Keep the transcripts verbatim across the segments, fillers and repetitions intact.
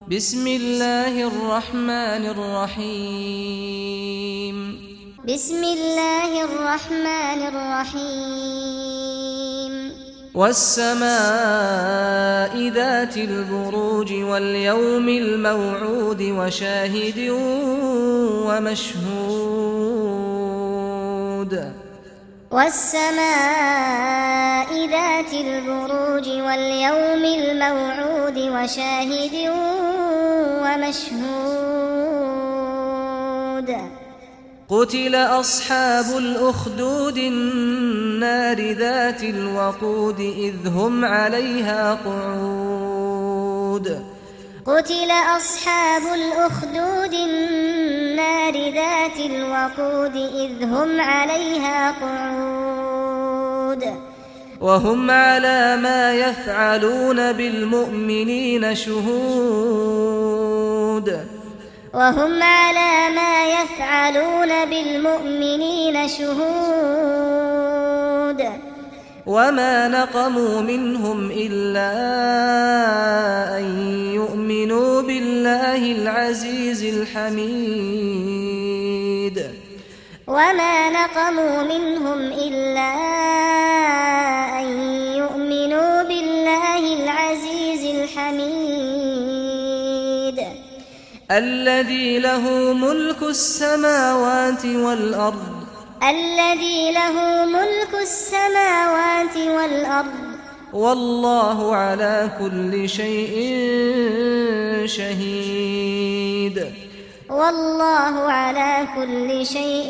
بسم الله الرحمن الرحيم بسم الله الرحمن الرحيم والسماء ذات البروج واليوم الموعود وشاهد ومشهود والسماء ذات البروج واليوم الموعود وشاهد ومشهود قتل أصحاب الأخدود النار ذات الوقود إذ هم عليها قعود قتل أصحاب الأخدود النار ذات الوقود إذ هم عليها قعود وهم على ما يفعلون بالمؤمنين شهود وهم على ما يفعلون بالمؤمنين شهود وما نقموا منهم إلا أن يؤمنوا بالله العزيز الحميد وما نقموا منهم إلا أن يؤمنوا بالله العزيز الحميد الذي له ملك السماوات والأرض الذي له ملك السماوات والأرض والله على كل شيء شهيد والله على كل شيء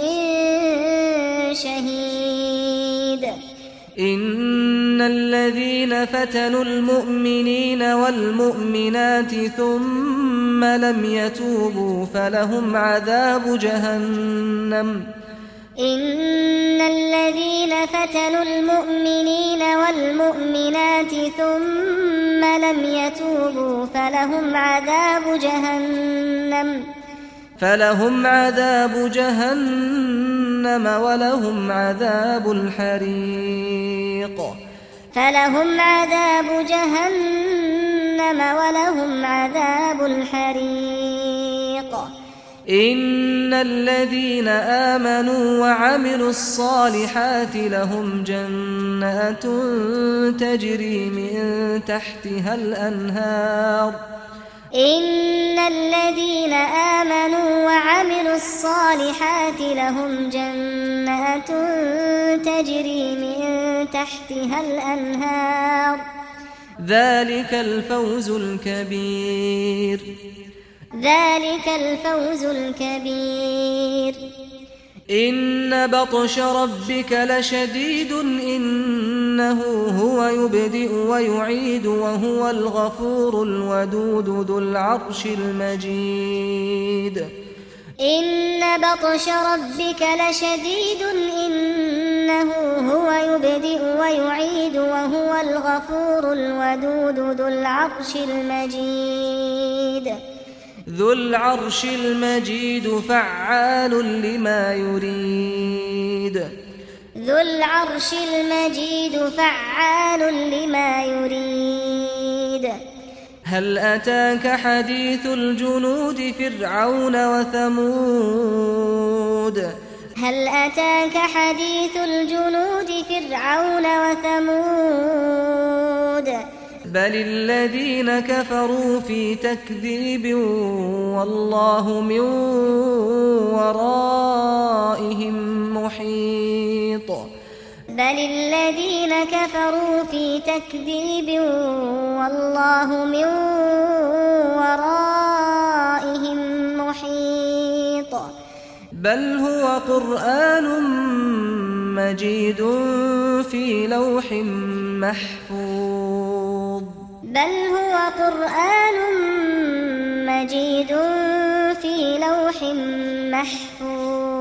شهيد إن الذين فتنوا المؤمنين والمؤمنات ثم لم يتوبوا فلهم عذاب جهنم إن الذين فتنوا المؤمنين والمؤمنات ثم لم يتوبوا فلهم عذاب جهنم فلهم عذاب جهنم ولهم عذاب الحريق فلهم عذاب جهنم ولهم عذاب الحريق إن الذين آمنوا وعملوا الصالحات لهم جنات تجري من تحتها الأنهار إن الذين آمنوا وعملوا الصالحات لهم جنات تجري من تحتها الأنهار ذلك الفوز الكبير ذلك الفوز الكبير إن بطش ربك لشديد إنه هو يبدئ ويعيد وهو الغفور الودود ذو العرش المجيد إن بطش ربك لشديد إنه هو يبدئ ويعيد وهو الغفور الودود ذو العرش المجيد ذو العرش المجيد فعال لما يريد ذو العرش المجيد فعال لما يريد هل أتاك حديث الجنود فرعون وثمود هل أتاك حديث الجنود فرعون وثمود بل الذين كفروا في تكذيب والله من ورائهم محيط بل الذين كفروا في تكذيب والله من ورائهم محيط بل هو قرآن مجيد في لوح محفوظ بل هو قرآن مجيد في لوح محفوظ